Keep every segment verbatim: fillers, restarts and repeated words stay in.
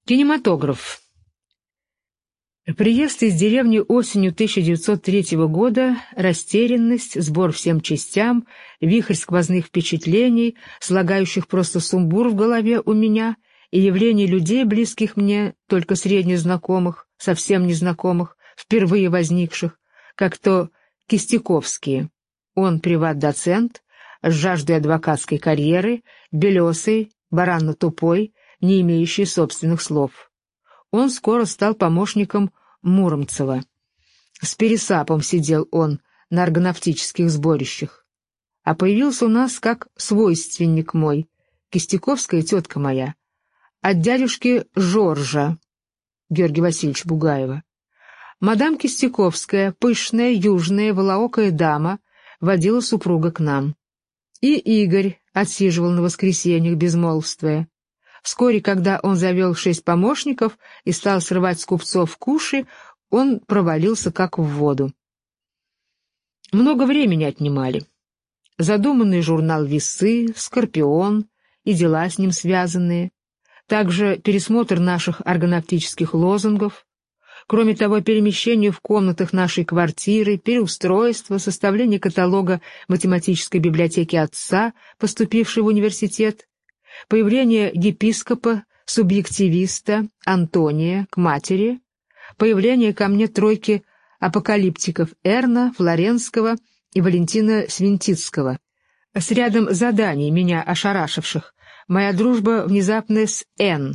Кинематограф. Приезд из деревни осенью тысяча девятьсот третьего года, растерянность, сбор всем частям, вихрь сквозных впечатлений, слагающих просто сумбур в голове у меня, и явление людей, близких мне, только средне знакомых, совсем незнакомых, впервые возникших, как то Кистяковские. Он приват-доцент, с жаждой адвокатской карьеры, белесый, баранно-тупой, не имеющий собственных слов. Он скоро стал помощником Муромцева. С Пересапом сидел он на аргонавтических сборищах. А появился у нас как свойственник мой, Кистяковская тетка моя, от дядюшки Жоржа, Георгия Васильевича Бугаева. Мадам Кистяковская, пышная, южная, волоокая дама, водила супруга к нам. И Игорь отсиживал на воскресеньях, безмолвствуя. Вскоре, когда он завел шесть помощников и стал срывать с купцов куши, он провалился как в воду. Много времени отнимали. Задуманный журнал «Весы», «Скорпион» и дела с ним связанные, также пересмотр наших аргонавтических лозунгов, кроме того, перемещение в комнатах нашей квартиры, переустройство, составление каталога математической библиотеки отца, поступившей в университет, появление епископа-субъективиста Антония к матери, появление ко мне тройки апокалиптиков Эрна, Флоренского и Валентина Свинтицкого, с рядом заданий, меня ошарашивших, моя дружба внезапная с Н.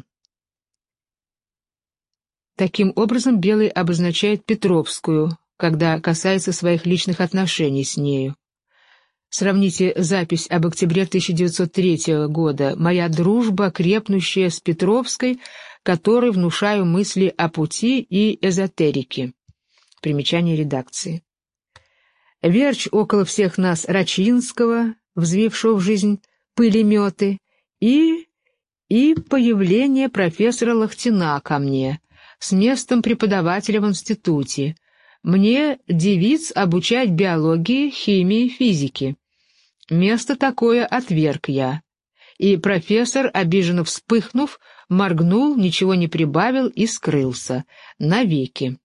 Таким образом, Белый обозначает Петровскую, когда касается своих личных отношений с нею. Сравните запись об октябре тысяча девятьсот третьего года «Моя дружба, крепнущая с Петровской, которой внушаю мысли о пути и эзотерике». Примечание редакции. Верч около всех нас Рачинского, взвившего в жизнь пылеметы, и, и появление профессора Лохтина ко мне с местом преподавателя в институте. Мне девиц обучать биологии, химии, физике. Место такое отверг я. И профессор, обиженно вспыхнув, моргнул, ничего не прибавил и скрылся. Навеки.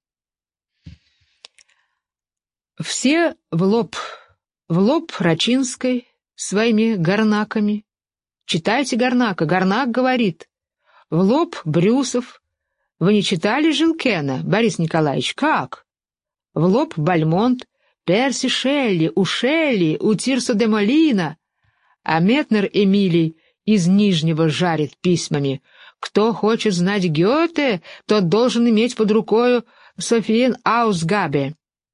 Все в лоб, в лоб Рачинской, своими горнаками. Читайте Горнака, Горнак говорит. В лоб Брюсов. Вы не читали Жилкена, Борис Николаевич, как? В лоб Бальмонт, Перси Шелли, у Шелли, у Тирсо де Молина. А Метнер Эмилий из Нижнего жарит письмами. Кто хочет знать Гёте, тот должен иметь под рукою Софиен Аусгабе.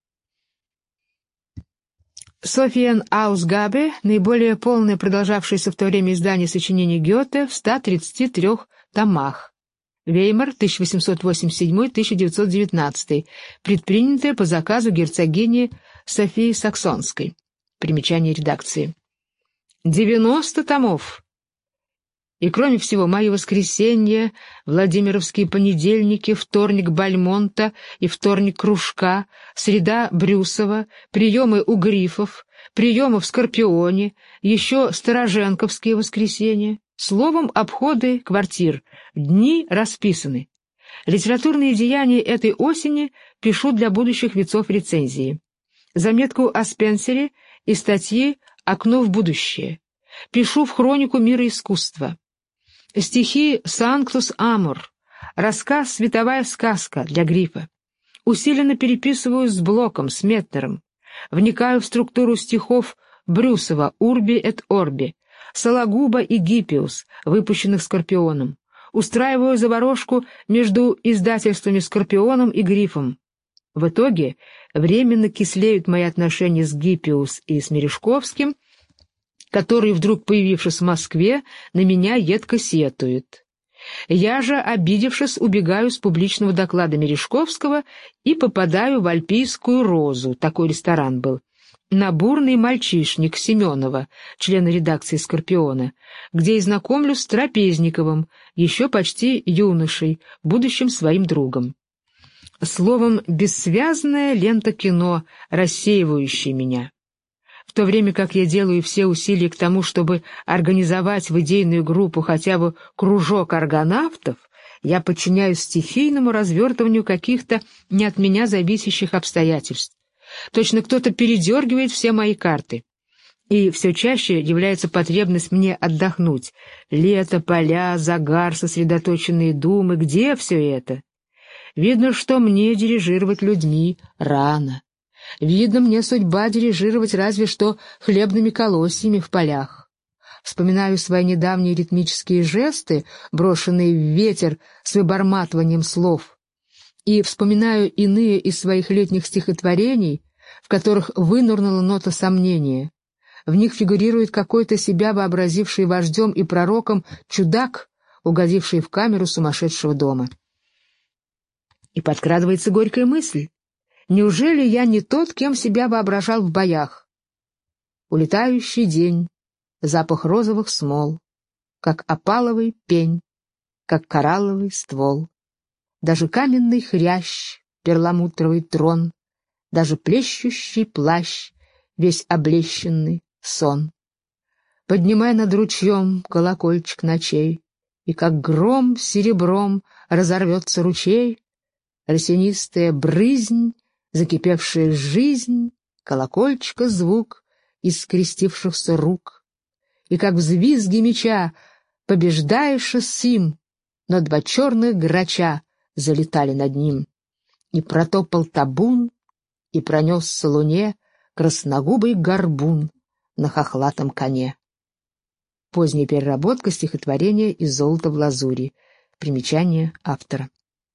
Софиен Аусгабе — наиболее полное продолжавшееся в то время издание сочинений Гёте в ста тридцати трёх томах. Веймар, тысяча восемьсот восемьдесят седьмой — тысяча девятьсот девятнадцатый, предпринятое по заказу герцогини Софии Саксонской. Примечание редакции. девяносто томов! И кроме всего, «Мои воскресенья», «Владимировские понедельники», «Вторник Бальмонта» и «Вторник Кружка», «Среда Брюсова», «Приемы у Грифов», «Приемы в Скорпионе», еще «Староженковские воскресенья». Словом, обходы квартир, дни расписаны. Литературные деяния этой осени пишу для будущих вецов рецензии. Заметку о Спенсере и статьи «Окно в будущее». Пишу в хронику мира искусства. Стихи «Санктус Амор», рассказ «Световая сказка» для Грифа. Усиленно переписываю с Блоком, с Метнером. Вникаю в структуру стихов Брюсова «Урби эт Орби», Сологуба и Гиппиус, выпущенных Скорпионом. Устраиваю заварушку между издательствами Скорпионом и Грифом. В итоге временно кислеют мои отношения с Гиппиус и с Мережковским, который, вдруг появившись в Москве, на меня едко сетует. Я же, обидевшись, убегаю с публичного доклада Мережковского и попадаю в Альпийскую розу, такой ресторан был, на бурный мальчишник Семенова, члена редакции «Скорпиона», где и знакомлюсь с Трапезниковым, еще почти юношей, будущим своим другом. Словом, бессвязная лента кино, рассеивающая меня. В то время как я делаю все усилия к тому, чтобы организовать в идейную группу хотя бы кружок аргонавтов, Я подчиняюсь стихийному развертыванию каких-то не от меня зависящих обстоятельств. Точно кто-то передергивает все мои карты. И все чаще является потребность мне отдохнуть. Лето, поля, загар, сосредоточенные думы. Где все это? Видно, что мне дирижировать людьми рано. Видно, мне судьба дирижировать разве что хлебными колосьями в полях. Вспоминаю свои недавние ритмические жесты, брошенные в ветер с выборматыванием слов, и вспоминаю иные из своих летних стихотворений, в которых вынырнула нота сомнения. В них фигурирует какой-то себя вообразивший вождем и пророком чудак, угодивший в камеру сумасшедшего дома. И подкрадывается горькая мысль. Неужели я не тот, кем себя воображал в боях? Улетающий день, запах розовых смол, как опаловый пень, как коралловый ствол. Даже каменный хрящ, перламутровый трон, даже плещущий плащ, весь облещенный, сон. Поднимай над ручьем колокольчик ночей, и как гром серебром разорвется ручей, росянистая брызнь, закипевшая жизнь, колокольчика звук из скрестившихся рук. И как взвизги меча, побеждаешь сим, но два черных грача залетали над ним. И протопал табун, и пронесся луне красногубый горбун на хохлатом коне. Поздняя переработка стихотворения из «Золота в лазури». Примечание автора.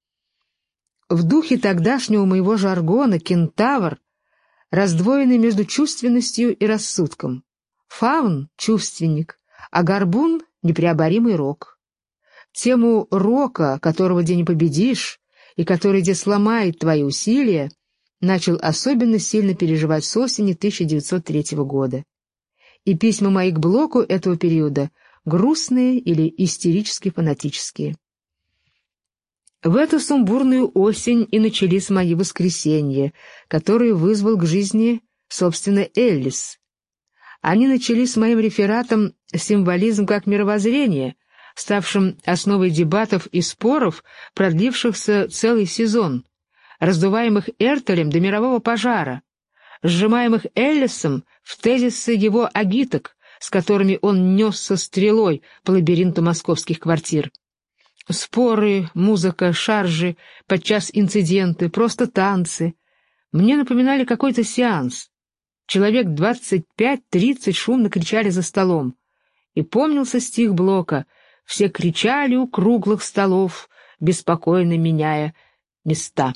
В духе тогдашнего моего жаргона кентавр, раздвоенный между чувственностью и рассудком. Фаун — чувственник, а горбун — непреоборимый рок. Тему рока, которого где не победишь, и который где сломает твои усилия, начал особенно сильно переживать с осени тысяча девятьсот третьего года. И письма мои к Блоку этого периода грустные или истерически-фанатические. В эту сумбурную осень и начались мои воскресенья, которые вызвал к жизни, собственно, Эллис. Они начались с моим рефератом «Символизм как мировоззрение», ставшим основой дебатов и споров, продлившихся целый сезон, раздуваемых Эртелем до мирового пожара, сжимаемых Эллисом в тезисы его агиток, с которыми он несся стрелой по лабиринту московских квартир. Споры, музыка, шаржи, подчас инциденты, просто танцы. Мне напоминали какой-то сеанс. Человек двадцать пять-тридцать шумно кричали за столом. И помнился стих Блока: «Все кричали у круглых столов, беспокойно меняя места».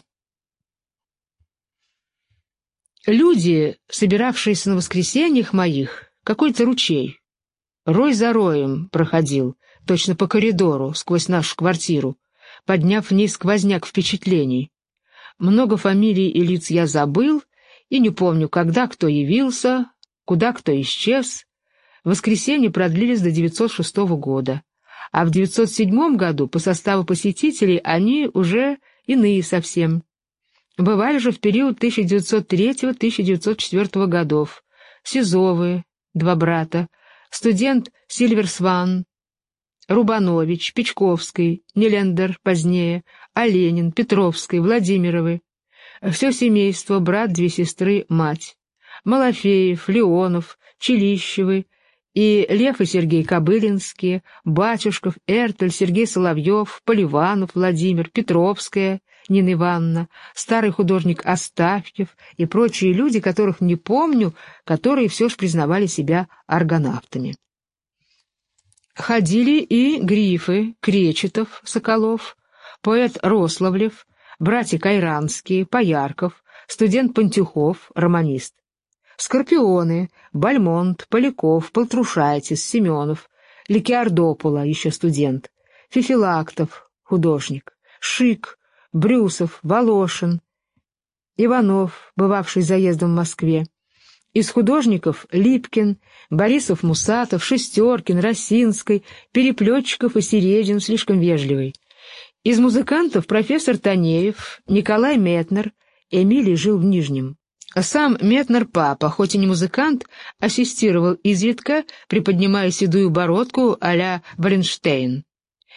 Люди, собиравшиеся на воскресеньях моих, какой-то ручей, рой за роем проходил, точно по коридору, сквозь нашу квартиру, подняв в ней сквозняк впечатлений. Много фамилий и лиц я забыл, и не помню, когда кто явился, куда кто исчез. Воскресенья продлились до девятьсот шестого года, а в девятьсот седьмом году по составу посетителей они уже иные совсем. Бывали же в период тысяча девятьсот третьего — тысяча девятьсот четвёртого годов Сизовы, два брата, студент Сильверсван, Рубанович, Печковский, Нелендер позднее, Оленин, Петровский, Владимировы, все семейство, брат, две сестры, мать, Малафеев, Леонов, Челищевы и Лев и Сергей Кобылинские, Батюшков, Эртель, Сергей Соловьев, Поливанов, Владимир, Петровская, Нина Ивановна, старый художник Астафьев и прочие люди, которых не помню, которые все ж признавали себя аргонавтами. Ходили и Грифы, Кречетов, Соколов, поэт Рославлев, братья Кайранские, Поярков, студент Пантюхов, романист. Скорпионы, Бальмонт, Поляков, Полтрушайтис, Семенов, Ликиардопола, еще студент, Фефилактов, художник, Шик, Брюсов, Волошин, Иванов, бывавший заездом в Москве. Из художников Липкин, Борисов-Мусатов, Шестеркин, Росинский, Переплетчиков и Середин, слишком вежливый. Из музыкантов профессор Танеев, Николай Метнер, Эмилий жил в Нижнем. Сам Метнер-папа, хоть и не музыкант, ассистировал изредка, приподнимая седую бородку а-ля Валенштейн.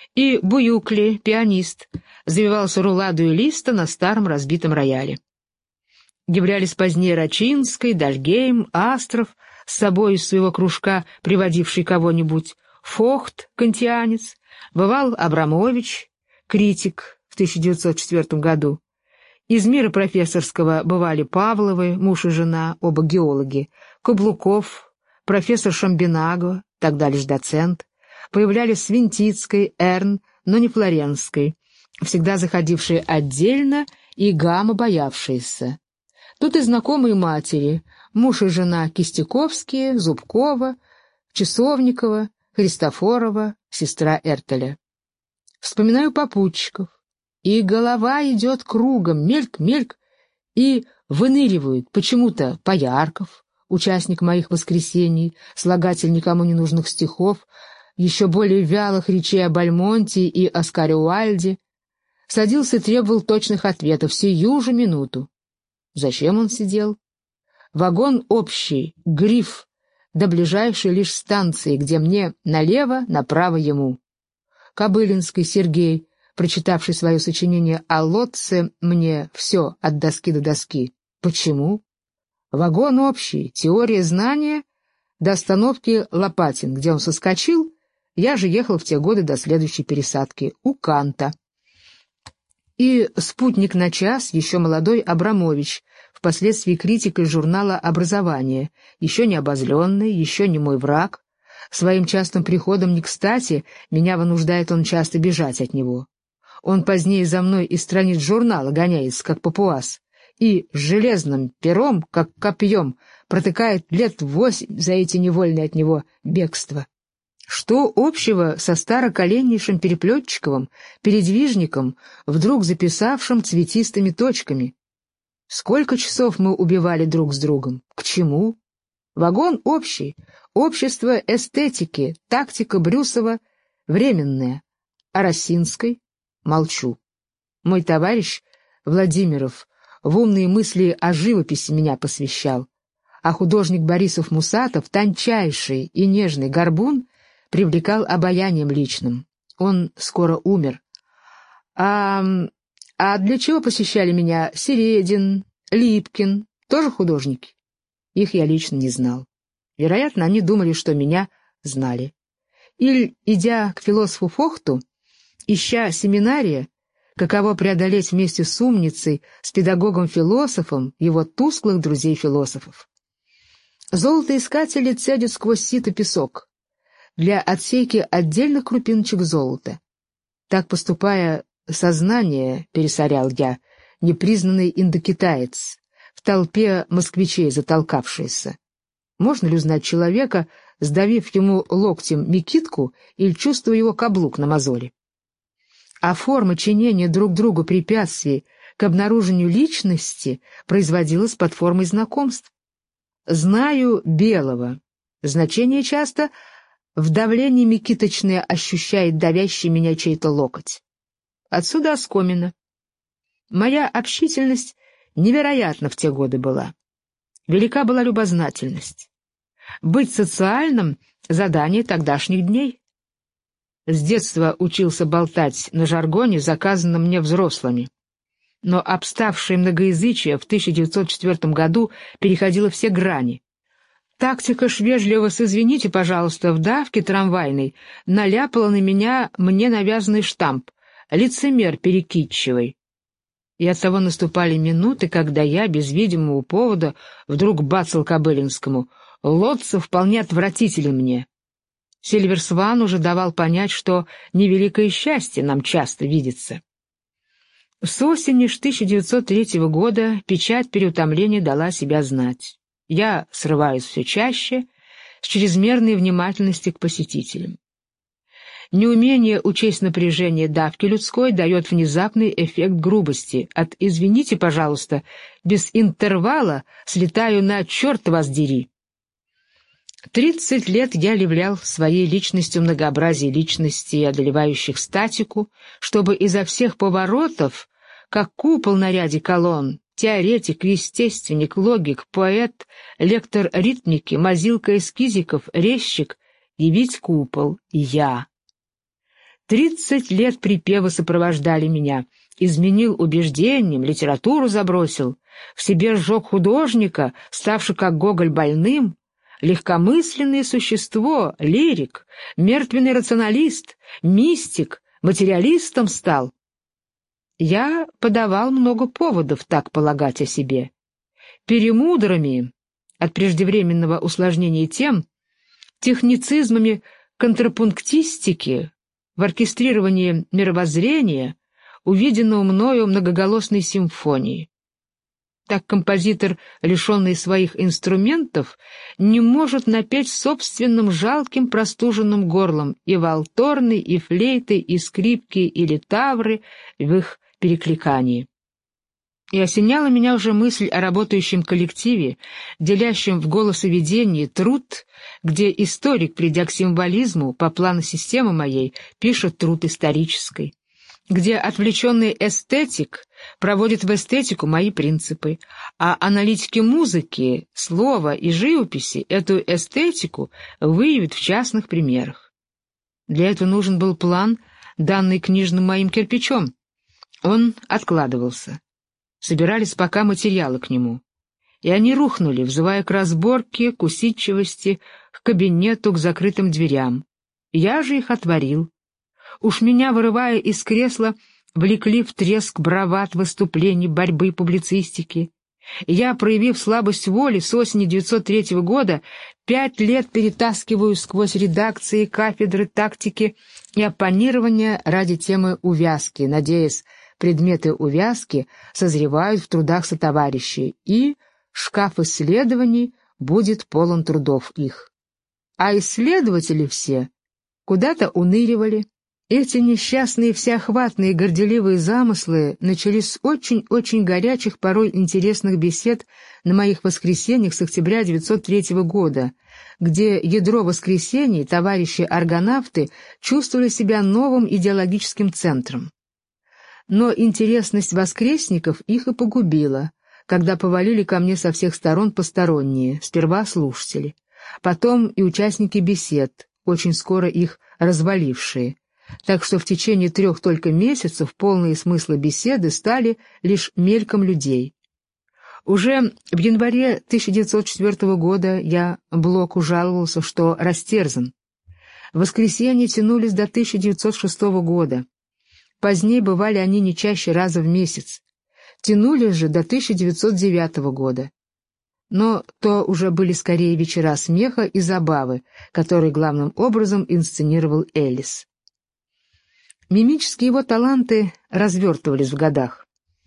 и Буюкли, пианист, завивался руладу и листа на старом разбитом рояле. Являлись позднее Рачинский, Дальгейм, Астров, с собой из своего кружка приводивший кого-нибудь, Фохт, кантианец, бывал Абрамович, критик в тысяча девятьсот четвёртом году. Из мира профессорского бывали Павловы, муж и жена, оба геологи, Каблуков, профессор Шамбинаго, тогда лишь доцент, появлялись Свинтицкой, Эрн, но не Флоренской, всегда заходившие отдельно и гамма боявшиеся. Тут и знакомые матери, муж и жена Кистяковские, Зубкова, Часовникова, Христофорова, сестра Эртеля. Вспоминаю попутчиков, и голова идет кругом, мельк-мельк, и выныривают почему-то Поярков, участник моих воскресений, слагатель никому не нужных стихов, еще более вялых речей о Бальмонте и Оскаре Уайльде, садился и требовал точных ответов сию же минуту. Зачем он сидел? Вагон общий, гриф, до ближайшей лишь станции, где мне налево, направо ему. Кобылинский Сергей, прочитавший свое сочинение о Лотце, мне все от доски до доски. Почему? Вагон общий, теория знания, до остановки Лопатин, где он соскочил, я же ехал в те годы до следующей пересадки, у Канта. И спутник на час, еще молодой Абрамович, впоследствии критик из журнала «Образование», еще не обозленный, еще не мой враг. Своим частым приходом не кстати, меня вынуждает он часто бежать от него. Он позднее за мной из страниц журнала гоняется, как папуас, и с железным пером, как копьем, протыкает лет восемь за эти невольные от него бегства. Что общего со староколеннейшим Переплетчиковым, передвижником, вдруг записавшим цветистыми точками? Сколько часов мы убивали друг с другом? К чему? Вагон общий, общество эстетики, тактика Брюсова временная. А Росинской молчу. Мой товарищ Владимиров в умные мысли о живописи меня посвящал, а художник Борисов-Мусатов, тончайший и нежный горбун, привлекал обаянием личным. Он скоро умер. А, а для чего посещали меня Середин, Липкин, тоже художники? Их я лично не знал. Вероятно, они думали, что меня знали. Или, идя к философу Фохту, ища семинария, каково преодолеть вместе с умницей, с педагогом-философом его тусклых друзей-философов. Золотоискатели цедят сквозь сито песок для отсейки отдельных крупиночек золота. Так, поступая, сознание, пересорял я, непризнанный индокитаец, в толпе москвичей затолкавшийся. Можно ли узнать человека, сдавив ему локтем мекитку или чувствуя его каблук на мозоли? А форма чинения друг другу препятствий к обнаружению личности производилась под формой знакомств. Знаю белого. Значение часто в давлении мекиточное ощущает давящий меня чей-то локоть. Отсюда оскомина. Моя общительность невероятна в те годы была. Велика была любознательность. Быть социальным — задание тогдашних дней. С детства учился болтать на жаргоне, заказанном мне взрослыми. Но обставшее многоязычие в тысяча девятьсот четвёртом году переходило все грани. Тактика ж вежливо с «извините, пожалуйста» в давке трамвайной наляпала на меня мне навязанный штамп «лицемер перекидчивый». И оттого наступали минуты, когда я, без видимого повода, вдруг бацал Кобылинскому: «Лотца вполне отвратителен мне». Сильверсван уже давал понять, что невеликое счастье нам часто видится. С осени тысяча девятьсот третьего года печать переутомления дала себя знать. Я срываюсь все чаще, с чрезмерной внимательности к посетителям. Неумение учесть напряжение давки людской дает внезапный эффект грубости. От «извините, пожалуйста» без интервала слетаю на «черт вас дери». Тридцать лет я являл своей личностью многообразие личностей, одолевающих статику, чтобы изо всех поворотов, как купол на ряде колонн, теоретик, естественник, логик, поэт, лектор ритмики, мазилка эскизиков, резчик, явить купол — я. Тридцать лет припевы сопровождали меня. Изменил убеждениям, литературу забросил, в себе сжег художника, ставший как Гоголь больным, легкомысленное существо, лирик, мертвенный рационалист, мистик, материалистом стал. Я подавал много поводов так полагать о себе. Перемудрами от преждевременного усложнения тем, техницизмами контрапунктистики, в оркестрировании мировоззрения, увиденного мною многоголосной симфонии. Так композитор, лишенный своих инструментов, не может напеть собственным жалким простуженным горлом и валторны, и флейты, и скрипки, и литавры в их перекликании. И осеняла меня уже мысль о работающем коллективе, делящем в голосоведении труд, где историк, придя к символизму по плану системы моей, пишет труд исторический, где отвлеченный эстетик проводит в эстетику мои принципы, а аналитики музыки, слова и живописи эту эстетику выявят в частных примерах. Для этого нужен был план, данный книжным моим кирпичом. Он откладывался. Собирались пока материалы к нему. И они рухнули, взывая к разборке, к усидчивости, к кабинету, к закрытым дверям. Я же их отворил. Уж меня, вырывая из кресла, влекли в треск бравад выступлений, борьбы, публицистики. Я, проявив слабость воли, с осени девятьсот третьего года пять лет перетаскиваю сквозь редакции, кафедры, тактики и оппонирования ради темы увязки, надеясь, предметы увязки созревают в трудах сотоварищей, и шкаф исследований будет полон трудов их. А исследователи все куда-то уныривали. Эти несчастные всеохватные горделивые замыслы начались с очень-очень горячих, порой интересных бесед на моих воскресеньях с октября девятьсот третьего года, где ядро воскресений, товарищи-аргонавты, чувствовали себя новым идеологическим центром. Но интересность воскресников их и погубила, когда повалили ко мне со всех сторон посторонние, сперва слушатели, потом и участники бесед, очень скоро их развалившие. Так что в течение трех только месяцев полные смысла беседы стали лишь мельком людей. Уже в январе тысяча девятьсот четвёртого года я Блоку жаловался, что растерзан. Воскресенья тянулись до тысяча девятьсот шестого года. Позднее бывали они не чаще раза в месяц. Тянулись же до тысяча девятьсот девятого года. Но то уже были скорее вечера смеха и забавы, которые главным образом инсценировал Эллис. Мимические его таланты развертывались в годах.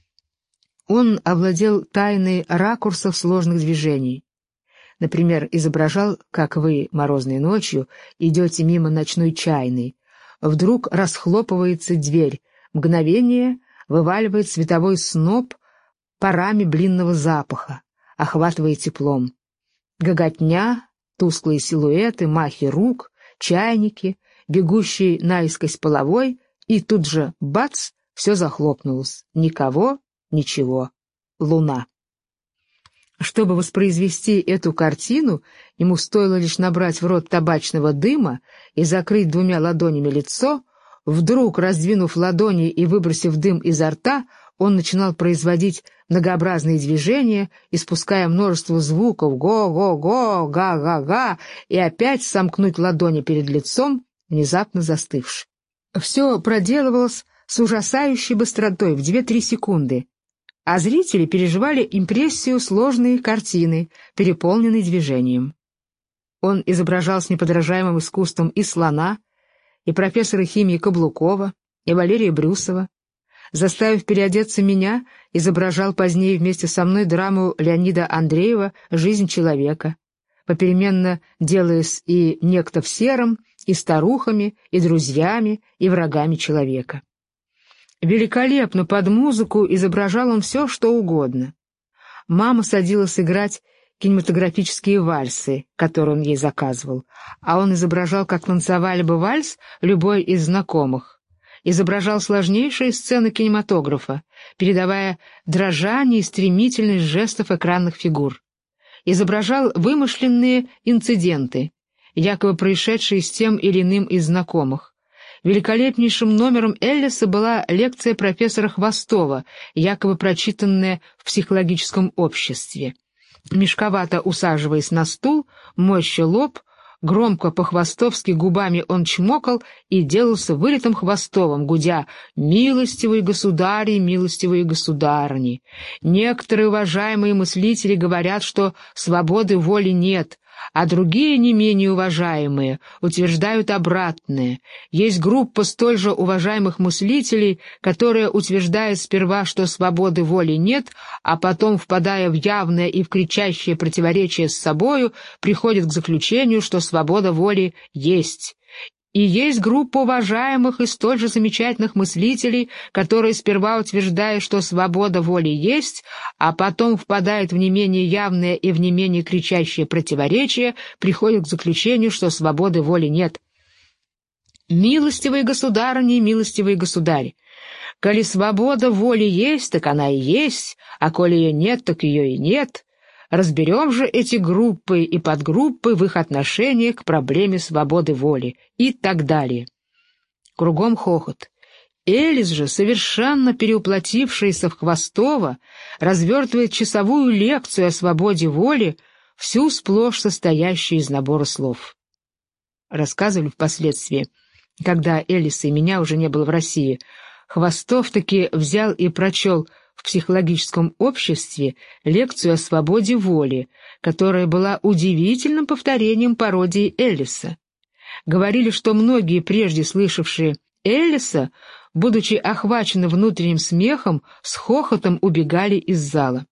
Он овладел тайной ракурсов сложных движений. Например, изображал, как вы морозной ночью идете мимо ночной чайной. Вдруг расхлопывается дверь, мгновение вываливает световой сноп парами блинного запаха, охватывая теплом. Гоготня, тусклые силуэты, махи рук, чайники, бегущий наискось половой, и тут же, бац, все захлопнулось. Никого, ничего. Луна. Чтобы воспроизвести эту картину, ему стоило лишь набрать в рот табачного дыма и закрыть двумя ладонями лицо. Вдруг, раздвинув ладони и выбросив дым изо рта, он начинал производить многообразные движения, испуская множество звуков «го-го-го», «га-га-га», и опять сомкнуть ладони перед лицом, внезапно застывши. Все проделывалось с ужасающей быстротой в две-три секунды, а зрители переживали импрессию сложной картины, переполненной движением. Он изображал с неподражаемым искусством и слона, и профессора химии Каблукова, и Валерия Брюсова. Заставив переодеться меня, изображал позднее вместе со мной драму Леонида Андреева «Жизнь человека», попеременно делаясь и некто в сером, и старухами, и друзьями, и врагами человека. Великолепно под музыку изображал он все, что угодно. Мама садилась играть кинематографические вальсы, которые он ей заказывал, а он изображал, как танцевали бы вальс любой из знакомых. Изображал сложнейшие сцены кинематографа, передавая дрожание и стремительность жестов экранных фигур. Изображал вымышленные инциденты, якобы происшедшие с тем или иным из знакомых, Великолепнейшим номером Эллиса была лекция профессора Хвостова, якобы прочитанная в психологическом обществе. Мешковато усаживаясь на стул, морща лоб, громко по-хвостовски губами он чмокал и делался вылитым Хвостовым, гудя «Милостивые государи, милостивые государыни! Некоторые уважаемые мыслители говорят, что свободы воли нет, а другие, не менее уважаемые, утверждают обратное. Есть группа столь же уважаемых мыслителей, которая утверждает сперва, что свободы воли нет, а потом, впадая в явное и в кричащее противоречие с собою, приходит к заключению, что свобода воли есть. И есть группа уважаемых и столь же замечательных мыслителей, которые сперва утверждают, что свобода воли есть, а потом впадает в не менее явное и в не менее кричащее противоречие, приходят к заключению, что свободы воли нет. Милостивые государыни и милостивые государи, коли свобода воли есть, так она и есть, а коли ее нет, так ее и нет. Разберем же эти группы и подгруппы в их отношении к проблеме свободы воли и так далее. Кругом хохот. Эллис же, совершенно переуплотившийся в Хвостова, развертывает часовую лекцию о свободе воли, всю сплошь состоящую из набора слов. Рассказывали впоследствии, когда Эллиса и меня уже не было в России, Хвостов таки взял и прочел в психологическом обществе лекцию о свободе воли, которая была удивительным повторением пародии Эллиса. Говорили, что многие, прежде слышавшие Эллиса, будучи охвачены внутренним смехом, с хохотом убегали из зала.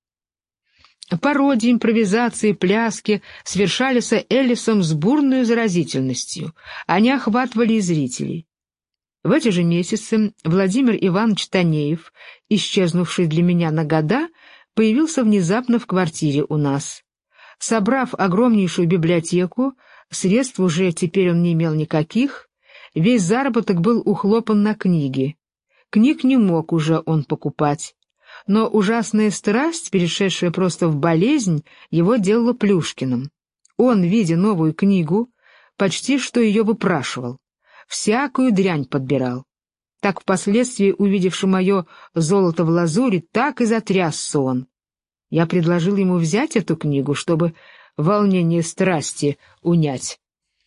Пародии, импровизации, пляски совершались Эллисом с бурной заразительностью. Они охватывали и зрителей. В эти же месяцы Владимир Иванович Танеев, исчезнувший для меня на года, появился внезапно в квартире у нас. Собрав огромнейшую библиотеку, средств уже теперь он не имел никаких, весь заработок был ухлопан на книги. Книг не мог уже он покупать, но ужасная страсть, перешедшая просто в болезнь, его делала Плюшкиным. Он, видя новую книгу, почти что ее выпрашивал. Всякую дрянь подбирал. Так впоследствии, увидевши мое золото в лазури, так и затрясся он. Я предложил ему взять эту книгу, чтобы волнение страсти унять.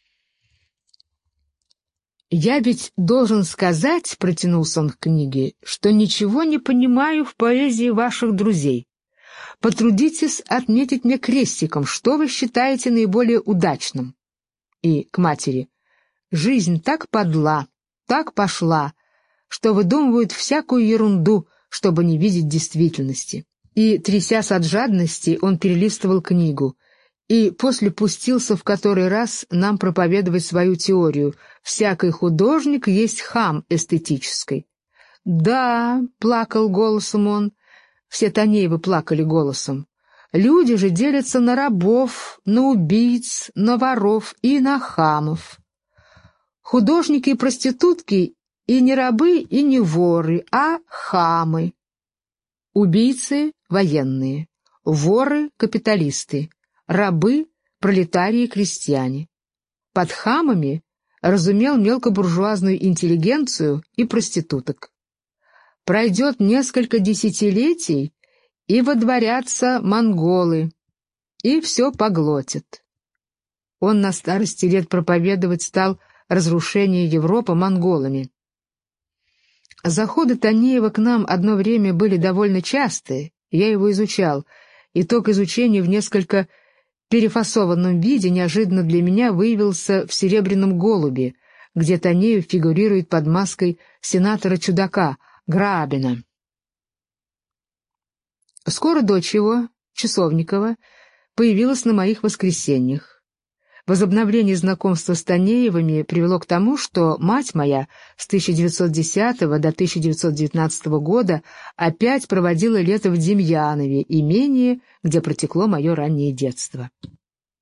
«Я ведь должен сказать, — протянулся он к книге, — что ничего не понимаю в поэзии ваших друзей. Потрудитесь отметить мне крестиком, что вы считаете наиболее удачным». И к матери: «Жизнь так подла, так пошла, что выдумывают всякую ерунду, чтобы не видеть действительности». И, трясясь от жадности, он перелистывал книгу, и после пустился в который раз нам проповедовать свою теорию: «Всякий художник есть хам эстетический». «Да», — плакал голосом он, все Танеевы плакали голосом, «люди же делятся на рабов, на убийц, на воров и на хамов. Художники и проститутки и не рабы, и не воры, а хамы. Убийцы — военные, воры — капиталисты, рабы — пролетарии и крестьяне. Под хамами разумел мелкобуржуазную интеллигенцию и проституток. Пройдет несколько десятилетий, и водворятся монголы, и все поглотят». Он на старости лет проповедовать стал разрушение Европы монголами. Заходы Танеева к нам одно время были довольно частые, я его изучал. Итог изучения в несколько перефасованном виде неожиданно для меня выявился в «Серебряном голубе», где Танеев фигурирует под маской сенатора-чудака Грабина. Скоро дочь его, Часовникова, появилась на моих воскресеньях. Возобновление знакомства с Танеевыми привело к тому, что мать моя с тысяча девятьсот десятого до тысяча девятьсот девятнадцатого года опять проводила лето в Демьянове, имении, где протекло мое раннее детство.